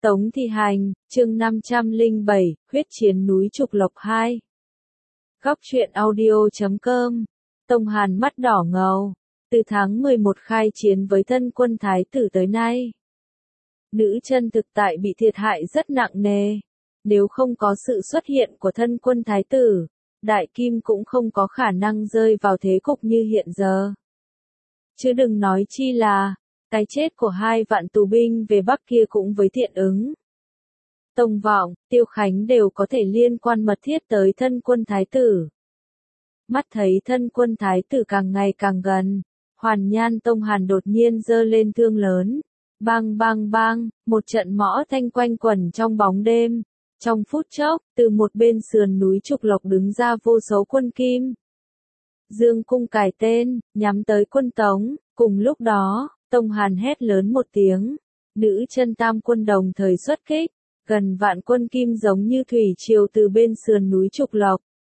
Tống Thi Hành, chương 507, huyết chiến núi Trục Lộc 2. Góc truyện audio.com. Tông Hàn mắt đỏ ngầu. Từ tháng 11 khai chiến với thân quân thái tử tới nay, nữ chân thực tại bị thiệt hại rất nặng nề. Nếu không có sự xuất hiện của thân quân thái tử, Đại Kim cũng không có khả năng rơi vào thế cục như hiện giờ. Chứ đừng nói chi là cái chết của 2 vạn tù binh về Bắc kia cũng với Thiện Ứng, Tông Vọng, Tiêu Khánh đều có thể liên quan mật thiết tới thân quân thái tử. Mắt thấy thân quân thái tử càng ngày càng gần, Hoàn Nhan Tông Hàn đột nhiên giơ lên thương lớn. Bang bang bang, một trận mõ thanh quanh quẩn trong bóng đêm. Trong phút chốc, từ một bên sườn núi Trục Lộc đứng ra vô số quân Kim. Dương cung cài tên, nhắm tới quân Tống. Cùng lúc đó, Tông Hàn hét lớn một tiếng. Nữ chân tam quân đồng thời xuất kích. Gần vạn quân Kim giống như thủy triều từ bên sườn núi Trục Lộc,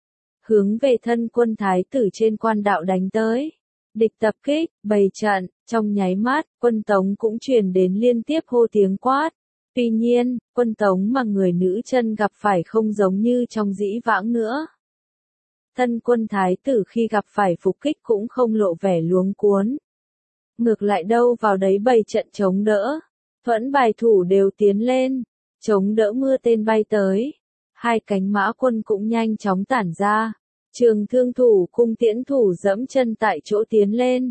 hướng về thân quân thái tử trên quan đạo đánh tới. Địch tập kích, bày trận, trong nháy mắt, quân Tống cũng truyền đến liên tiếp hô tiếng quát. Tuy nhiên, quân Tống mà người nữ chân gặp phải không giống như trong dĩ vãng nữa. Thân quân thái tử khi gặp phải phục kích cũng không lộ vẻ luống cuống. Ngược lại đâu vào đấy bày trận chống đỡ. Thuẫn bài thủ đều tiến lên, chống đỡ mưa tên bay tới. Hai cánh mã quân cũng nhanh chóng tản ra. Trường thương thủ cung tiễn thủ dẫm chân tại chỗ tiến lên.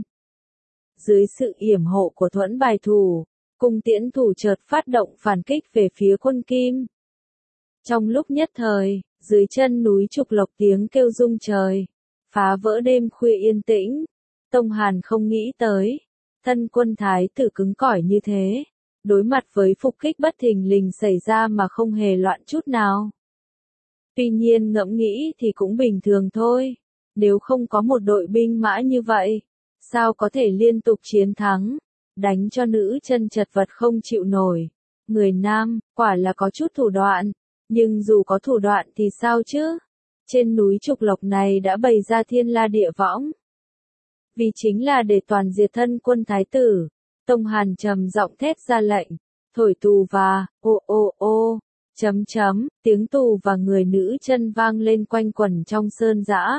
Dưới sự yểm hộ của thuẫn bài thủ, cung tiễn thủ chợt phát động phản kích về phía quân Kim. Trong lúc nhất thời, dưới chân núi Trục Lộc tiếng kêu rung trời, phá vỡ đêm khuya yên tĩnh. Tông Hàn không nghĩ tới, thân quân thái tử cứng cỏi như thế, đối mặt với phục kích bất thình lình xảy ra mà không hề loạn chút nào. Tuy nhiên ngẫm nghĩ thì cũng bình thường thôi, nếu không có một đội binh mã như vậy, sao có thể liên tục chiến thắng, đánh cho nữ chân chật vật không chịu nổi. Người nam, quả là có chút thủ đoạn, nhưng dù có thủ đoạn thì sao chứ? Trên núi Trục Lộc này đã bày ra thiên la địa võng. Vì chính là để toàn diệt thân quân thái tử, Tông Hàn trầm giọng thét ra lệnh, thổi tù và, tiếng tù và người nữ chân vang lên quanh quẩn trong sơn dã.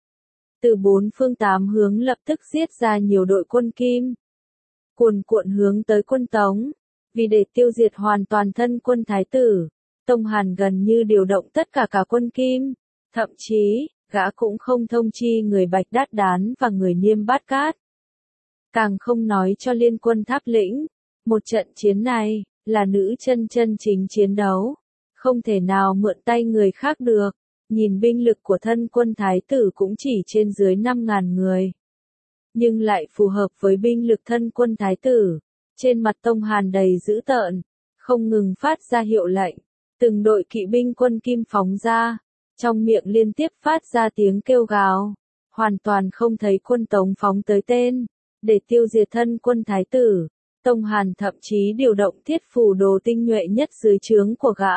Từ 4 phương 8 hướng lập tức giết ra nhiều đội quân Kim, cuồn cuộn hướng tới quân Tống. Vì để tiêu diệt hoàn toàn thân quân thái tử, Tông Hàn gần như điều động tất cả quân Kim, thậm chí, gã cũng không thông chi người Bạch Đát Đán và người Niêm Bát Cát. Càng không nói cho liên quân Tháp Lĩnh, một trận chiến này, là nữ chân chân chính chiến đấu, không thể nào mượn tay người khác được. Nhìn binh lực của thân quân thái tử cũng chỉ trên dưới 5.000 người. Nhưng lại phù hợp với binh lực thân quân thái tử. Trên mặt Tông Hàn đầy dữ tợn, không ngừng phát ra hiệu lệnh. Từng đội kỵ binh quân Kim phóng ra, trong miệng liên tiếp phát ra tiếng kêu gào. Hoàn toàn không thấy quân Tống phóng tới tên. Để tiêu diệt thân quân thái tử, Tông Hàn thậm chí điều động thiết phủ đồ tinh nhuệ nhất dưới trướng của gã.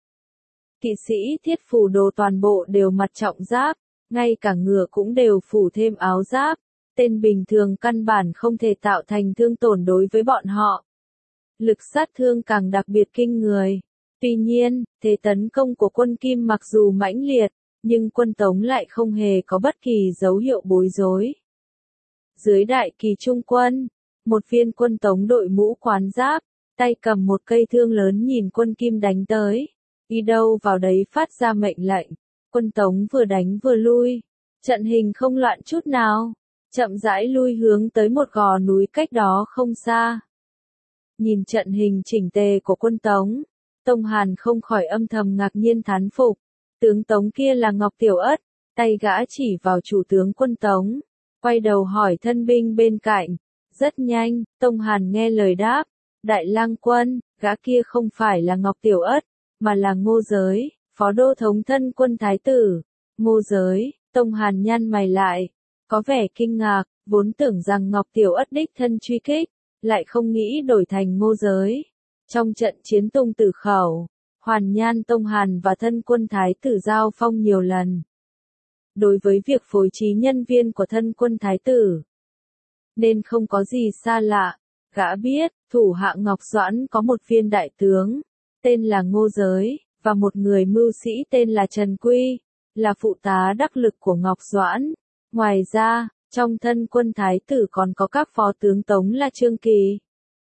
Kỵ sĩ thiết phủ đồ toàn bộ đều mặt trọng giáp, ngay cả ngựa cũng đều phủ thêm áo giáp. Tên bình thường căn bản không thể tạo thành thương tổn đối với bọn họ. Lực sát thương càng đặc biệt kinh người. Tuy nhiên, thế tấn công của quân Kim mặc dù mãnh liệt, nhưng quân Tống lại không hề có bất kỳ dấu hiệu bối rối. Dưới đại kỳ trung quân, một viên quân Tống đội mũ quán giáp, tay cầm một cây thương lớn nhìn quân Kim đánh tới. Đi đâu vào đấy phát ra mệnh lệnh, quân Tống vừa đánh vừa lui, trận hình không loạn chút nào, chậm rãi lui hướng tới một gò núi cách đó không xa. Nhìn trận hình chỉnh tề của quân Tống, Tông Hàn không khỏi âm thầm ngạc nhiên thán phục, tướng Tống kia là Ngọc Tiểu Ất, tay gã chỉ vào chủ tướng quân Tống, quay đầu hỏi thân binh bên cạnh. Rất nhanh, Tông Hàn nghe lời đáp, Đại Lang quân, gã kia không phải là Ngọc Tiểu Ất, mà là Ngô Giới, phó đô thống thân quân thái tử. Ngô Giới, Tông Hàn nhăn mày lại, có vẻ kinh ngạc, vốn tưởng rằng Ngọc Tiểu Ất đích thân truy kích, lại không nghĩ đổi thành Ngô Giới. Trong trận chiến Tung Tử Khẩu, Hoàn Nhan Tông Hàn và thân quân thái tử giao phong nhiều lần. Đối với việc phối trí nhân viên của thân quân thái tử, nên không có gì xa lạ. Gã biết, thủ hạ Ngọc Doãn có một viên đại tướng, tên là Ngô Giới, và một người mưu sĩ tên là Trần Quy, là phụ tá đắc lực của Ngọc Doãn. Ngoài ra, trong thân quân thái tử còn có các phó tướng Tống là Trương Kỳ,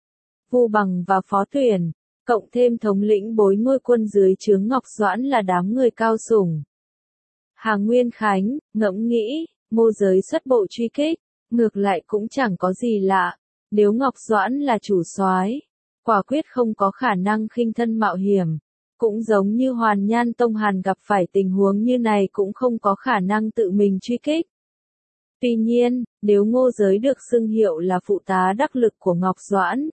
Vu Bằng và Phó Tuyển, cộng thêm thống lĩnh bối ngôi quân dưới trướng Ngọc Doãn là đám người cao sủng. Hà Nguyên Khánh, ngẫm nghĩ, Ngô Giới xuất bộ truy kích, ngược lại cũng chẳng có gì lạ, nếu Ngọc Doãn là chủ soái, quả quyết không có khả năng khinh thân mạo hiểm, cũng giống như Hoàn Nhan Tông Hàn gặp phải tình huống như này cũng không có khả năng tự mình truy kích. Tuy nhiên, nếu Ngô Giới được xưng hiệu là phụ tá đắc lực của Ngọc Doãn,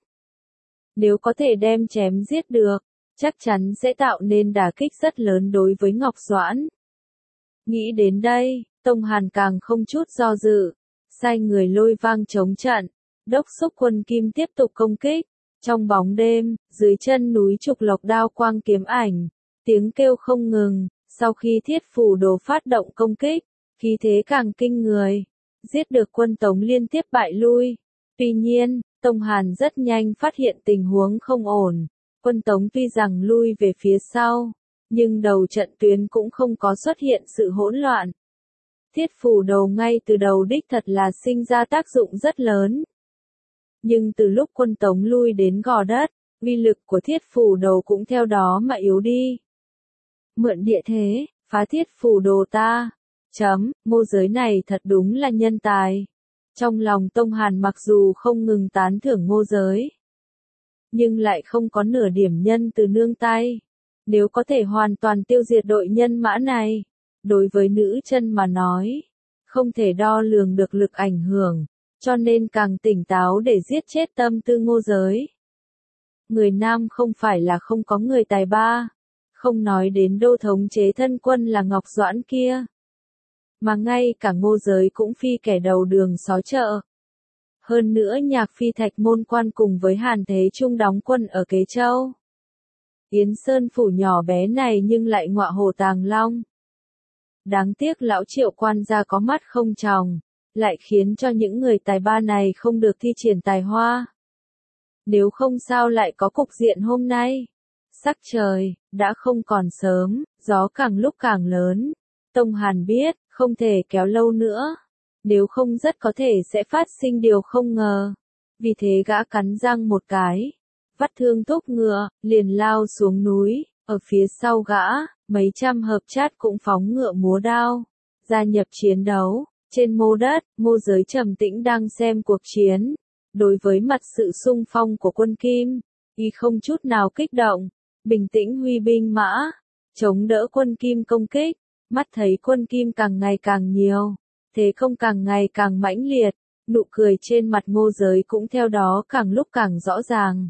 nếu có thể đem chém giết được, chắc chắn sẽ tạo nên đả kích rất lớn đối với Ngọc Doãn. Nghĩ đến đây, Tông Hàn càng không chút do dự, sai người lôi vang chống trận, đốc thúc quân Kim tiếp tục công kích. Trong bóng đêm, dưới chân núi Trục Lộc đao quang kiếm ảnh, tiếng kêu không ngừng, sau khi Thiết Phủ Đồ phát động công kích, khí thế càng kinh người, giết được quân Tống liên tiếp bại lui. Tuy nhiên, Tông Hàn rất nhanh phát hiện tình huống không ổn, quân Tống tuy rằng lui về phía sau, nhưng đầu trận tuyến cũng không có xuất hiện sự hỗn loạn. Thiết Phủ Đồ ngay từ đầu đích thật là sinh ra tác dụng rất lớn. Nhưng từ lúc quân Tống lui đến Gò Đất, uy lực của Thiết Phủ Đồ cũng theo đó mà yếu đi. Mượn địa thế, phá Thiết Phủ Đồ ta. Ngô Giới này thật đúng là nhân tài. Trong lòng Tông Hàn mặc dù không ngừng tán thưởng Ngô Giới, nhưng lại không có nửa điểm nhân từ nương tay. Nếu có thể hoàn toàn tiêu diệt đội nhân mã này, đối với nữ chân mà nói, không thể đo lường được lực ảnh hưởng, cho nên càng tỉnh táo để giết chết tâm tư Ngô Giới. Người Nam không phải là không có người tài ba, không nói đến đô thống chế thân quân là Ngọc Doãn kia, mà ngay cả Ngô Giới cũng phi kẻ đầu đường xó chợ. Hơn nữa Nhạc Phi Thạch Môn Quan cùng với Hàn Thế Trung đóng quân ở Kế Châu. Yến Sơn phủ nhỏ bé này nhưng lại ngọa hổ tàng long. Đáng tiếc lão Triệu quan gia có mắt không tròng, lại khiến cho những người tài ba này không được thi triển tài hoa. Nếu không sao lại có cục diện hôm nay. Sắc trời, đã không còn sớm, gió càng lúc càng lớn. Tông Hàn biết, không thể kéo lâu nữa. Nếu không rất có thể sẽ phát sinh điều không ngờ. Vì thế gã cắn răng một cái, vắt thương thúc ngựa, liền lao xuống núi. Ở phía sau gã, mấy trăm hợp chát cũng phóng ngựa múa đao, gia nhập chiến đấu. Trên mô đất, Ngô Giới trầm tĩnh đang xem cuộc chiến. Đối với mặt sự xung phong của quân Kim, y không chút nào kích động, bình tĩnh huy binh mã, chống đỡ quân Kim công kích. Mắt thấy quân Kim càng ngày càng nhiều, thế công càng ngày càng mãnh liệt, nụ cười trên mặt Ngô Giới cũng theo đó càng lúc càng rõ ràng.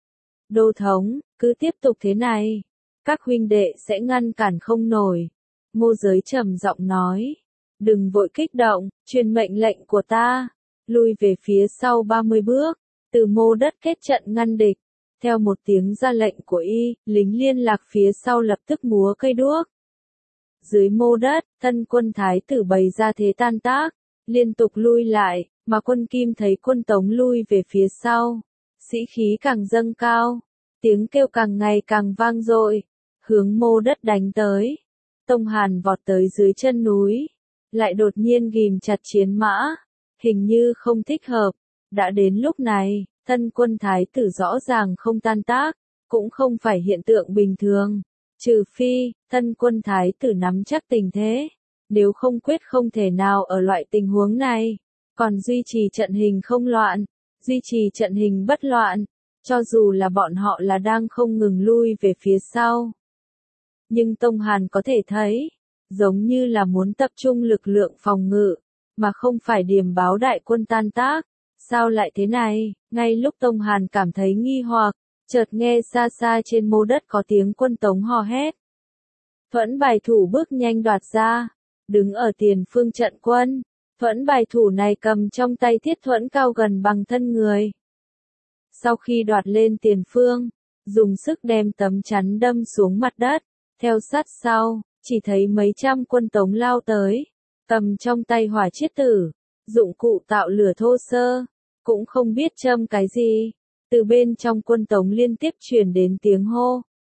Đô thống, cứ tiếp tục thế này, các huynh đệ sẽ ngăn cản không nổi. Ngô Giới trầm giọng nói, đừng vội kích động, truyền mệnh lệnh của ta, lui về phía sau 30 bước, từ mô đất kết trận ngăn địch. Theo một tiếng ra lệnh của y, lính liên lạc phía sau lập tức múa cây đuốc. Dưới mô đất, thân quân thái tử bày ra thế tan tác, liên tục lui lại, mà quân Kim thấy quân Tống lui về phía sau. Sĩ khí càng dâng cao, tiếng kêu càng ngày càng vang dội, hướng mô đất đánh tới. Tông Hàn vọt tới dưới chân núi, lại đột nhiên ghim chặt chiến mã, hình như không thích hợp. Đã đến lúc này, thân quân thái tử rõ ràng không tan tác, cũng không phải hiện tượng bình thường. Trừ phi, thân quân thái tử nắm chắc tình thế, nếu không quyết không thể nào ở loại tình huống này, còn duy trì trận hình không loạn, duy trì trận hình bất loạn, cho dù là bọn họ là đang không ngừng lui về phía sau. Nhưng Tông Hàn có thể thấy, giống như là muốn tập trung lực lượng phòng ngự, mà không phải điểm báo đại quân tan tác. Sao lại thế này? Ngay lúc Tông Hàn cảm thấy nghi hoặc, chợt nghe xa xa trên mô đất có tiếng quân Tống hò hét. Thuẫn Bài Thủ bước nhanh đoạt ra, đứng ở tiền phương trận quân. Thuẫn Bài Thủ này cầm trong tay thiết thuẫn cao gần bằng thân người. Sau khi đoạt lên tiền phương, dùng sức đem tấm chắn đâm xuống mặt đất, theo sát sau, chỉ thấy mấy trăm quân Tống lao tới, cầm trong tay hỏa chiết tử, dụng cụ tạo lửa thô sơ, cũng không biết châm cái gì. Từ bên trong quân Tống liên tiếp truyền đến tiếng hô,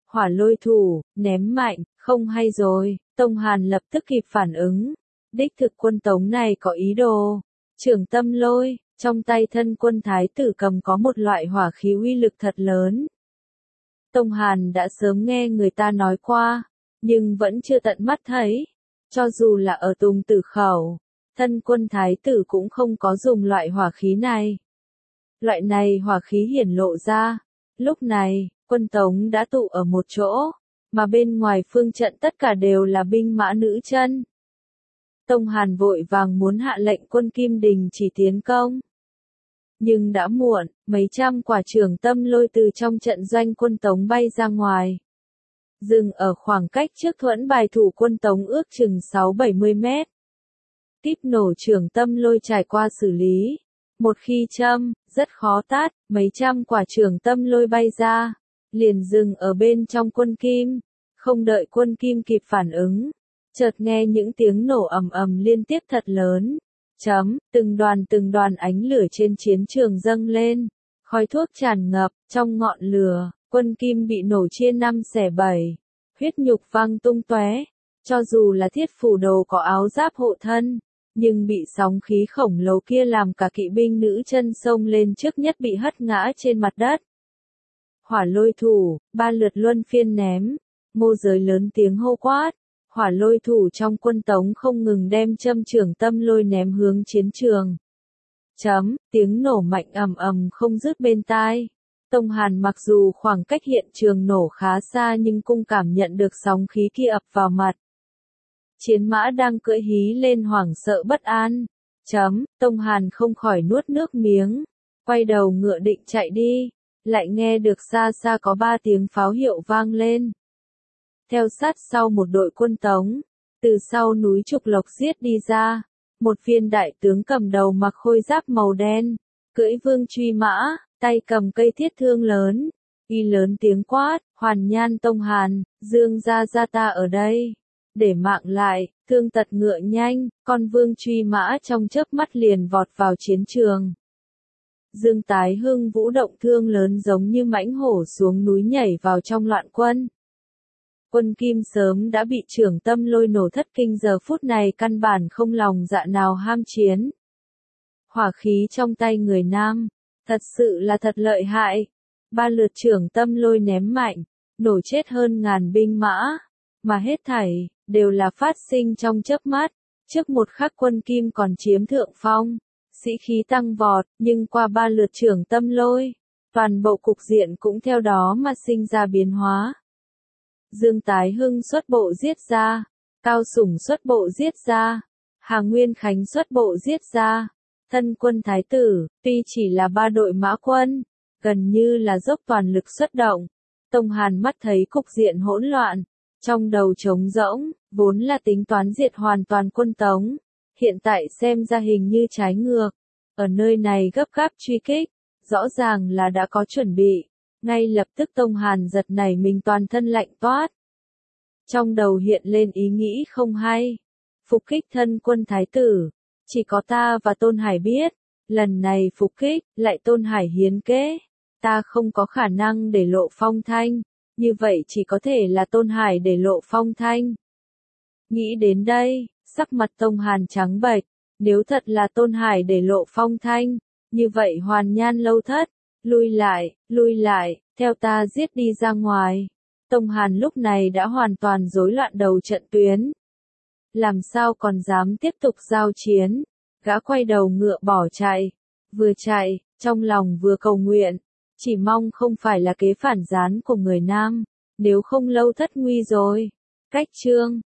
Hỏa lôi thủ, ném mạnh, không hay rồi, Tông Hàn lập tức kịp phản ứng. Đích thực quân Tống này có ý đồ. Trường tâm lôi, trong tay thân quân thái tử cầm có một loại hỏa khí uy lực thật lớn. Tông Hàn đã sớm nghe người ta nói qua, nhưng vẫn chưa tận mắt thấy. Cho dù là ở Tùng Tử Khẩu, thân quân thái tử cũng không có dùng loại hỏa khí này. Loại này hỏa khí hiển lộ ra. Lúc này, quân Tống đã tụ ở một chỗ, mà bên ngoài phương trận tất cả đều là binh mã nữ chân. Tông Hàn vội vàng muốn hạ lệnh quân Kim Đình chỉ tiến công. Nhưng đã muộn, mấy trăm quả trường tâm lôi từ trong trận doanh quân Tống bay ra ngoài. Dừng ở khoảng cách trước thuẫn bài thủ quân Tống ước chừng 6-70 mét. Tiếp nổ trường tâm lôi trải qua xử lý. Một khi châm, rất khó tát, mấy trăm quả trường tâm lôi bay ra, liền dừng ở bên trong quân Kim. Không đợi quân Kim kịp phản ứng, chợt nghe những tiếng nổ ầm ầm liên tiếp thật lớn. Từng đoàn ánh lửa trên chiến trường dâng lên, khói thuốc tràn ngập, trong ngọn lửa, quân Kim bị nổ chia 5 xẻ 7, huyết nhục văng tung tóe. Cho dù là thiết phủ đầu có áo giáp hộ thân, nhưng bị sóng khí khổng lồ kia làm cả kỵ binh nữ chân sông lên trước nhất bị hất ngã trên mặt đất. Hỏa lôi thủ, 3 lượt luân phiên ném, Ngô Giới lớn tiếng hô quát. Hỏa lôi thủ trong quân Tống không ngừng đem châm trường tâm lôi ném hướng chiến trường. Tiếng nổ mạnh ầm ầm không dứt bên tai. Tông Hàn mặc dù khoảng cách hiện trường nổ khá xa nhưng cũng cảm nhận được sóng khí kia ập vào mặt. Chiến mã đang cưỡi hí lên hoảng sợ bất an. Tông Hàn không khỏi nuốt nước miếng, quay đầu ngựa định chạy đi, lại nghe được xa xa có 3 tiếng pháo hiệu vang lên. Theo sát sau một đội quân Tống, từ sau núi Trục Lộc giết đi ra, một viên đại tướng cầm đầu mặc khôi giáp màu đen, cưỡi vương truy mã, tay cầm cây thiết thương lớn, y lớn tiếng quát, Hoàn Nhan Tông Hàn, Dương gia gia ta ở đây, để mạng lại, thương tật ngựa nhanh, con vương truy mã trong chớp mắt liền vọt vào chiến trường. Dương Tái Hưng vũ động thương lớn giống như mãnh hổ xuống núi nhảy vào trong loạn quân. Quân Kim sớm đã bị trưởng tâm lôi nổ thất kinh, giờ phút này căn bản không lòng dạ nào ham chiến. Hỏa khí trong tay người Nam, thật sự là thật lợi hại. 3 lượt trưởng tâm lôi ném mạnh, nổ chết hơn ngàn binh mã, mà hết thảy đều là phát sinh trong chớp mắt. Trước một khắc quân Kim còn chiếm thượng phong, sĩ khí tăng vọt, nhưng qua 3 lượt trưởng tâm lôi, toàn bộ cục diện cũng theo đó mà sinh ra biến hóa. Dương Tái Hưng xuất bộ giết ra, Cao Sủng xuất bộ giết ra, Hà Nguyên Khánh xuất bộ giết ra, thân quân thái tử, tuy chỉ là 3 đội mã quân, gần như là dốc toàn lực xuất động. Tông Hàn mắt thấy cục diện hỗn loạn, trong đầu trống rỗng, vốn là tính toán diệt hoàn toàn quân Tống, hiện tại xem ra hình như trái ngược. Ở nơi này gấp gáp truy kích, rõ ràng là đã có chuẩn bị. Ngay lập tức Tông Hàn giật nảy mình, toàn thân lạnh toát. Trong đầu hiện lên ý nghĩ không hay. Phục kích thân quân thái tử, chỉ có ta và Tôn Hải biết. Lần này phục kích, lại Tôn Hải hiến kế. Ta không có khả năng để lộ phong thanh. Như vậy chỉ có thể là Tôn Hải để lộ phong thanh. Nghĩ đến đây, sắc mặt Tông Hàn trắng bệch. Nếu thật là Tôn Hải để lộ phong thanh, như vậy Hoàn Nhan lâu thất. Lui lại, theo ta giết đi ra ngoài. Tông Hàn lúc này đã hoàn toàn rối loạn đầu trận tuyến. Làm sao còn dám tiếp tục giao chiến? Gã quay đầu ngựa bỏ chạy. Vừa chạy, trong lòng vừa cầu nguyện. Chỉ mong không phải là kế phản gián của người Nam. Nếu không lâu thất nguy rồi. Cách chương